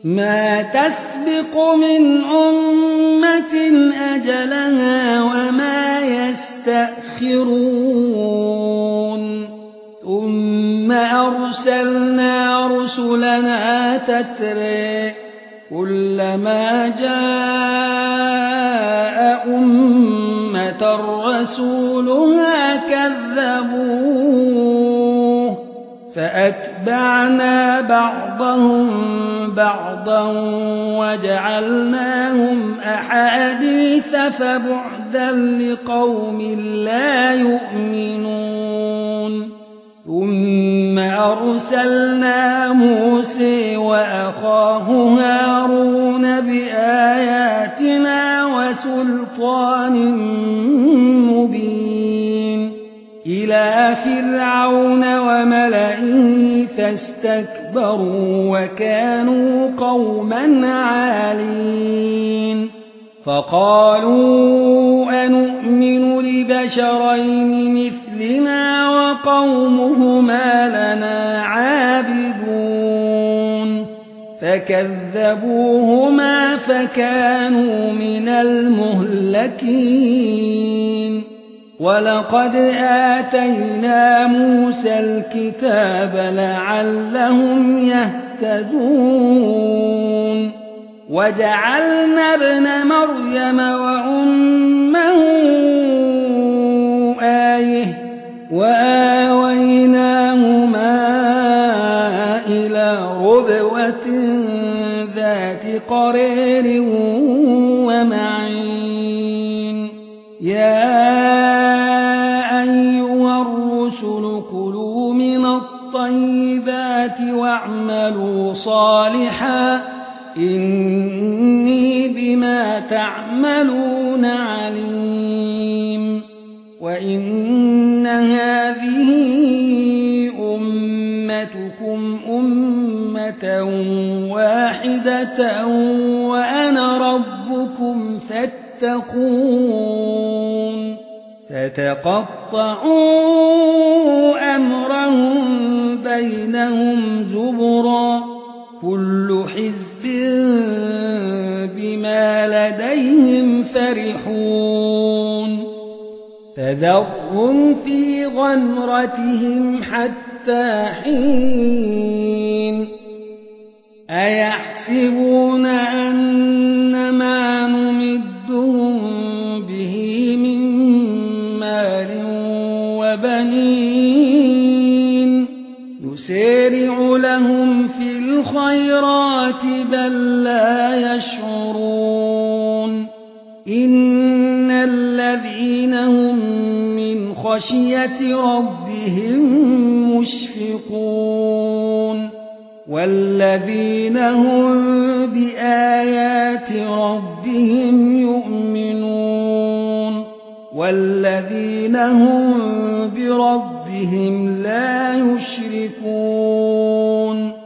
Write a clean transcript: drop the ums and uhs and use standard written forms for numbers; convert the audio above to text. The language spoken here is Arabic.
ما تسبق من أمة أجلها وما يستأخرون ثم أرسلنا رسلنا تترى كلما جاء أمة رسولها كذبوه فأتبعنا بعضهم بعضا وجعلناهم أحاديث فبعدا لقوم لا يؤمنون ثم أرسلنا موسى وأخاه هارون بآياتنا وسلطان مبين إلى فرعون وملئه فاستكبروا وكانوا قوما عالين فقالوا أنؤمن لبشرين مثلنا وقومهما لنا عابدون فكذبوهما فكانوا من المهلكين ولقد آتينا موسى الكتاب لعلهم يهتدون وجعلنا ابن مريم وأمه آية وآويناهما إلى ربوة ذات قرار ومعين يا أيها الرسل كلوا من الطيبات واعملوا صالحا إني بما تعملون عليم وإن هذه أمتكم أمة واحدة وأنا ربكم فاتقون فتقطعوا أمرهم بينهم زبرا كل حزب بما لديهم فرحون فذرهم في غمرتهم حتى حين أيحسبون أن ما نمدهم به من مال وبنين نسارع لهم في الخيرات بل لا يشعرون إن الذين هم من خشية ربهم مشفقون والذين هم بآيات ربهم يؤمنون والذين هم بربهم لا يشركون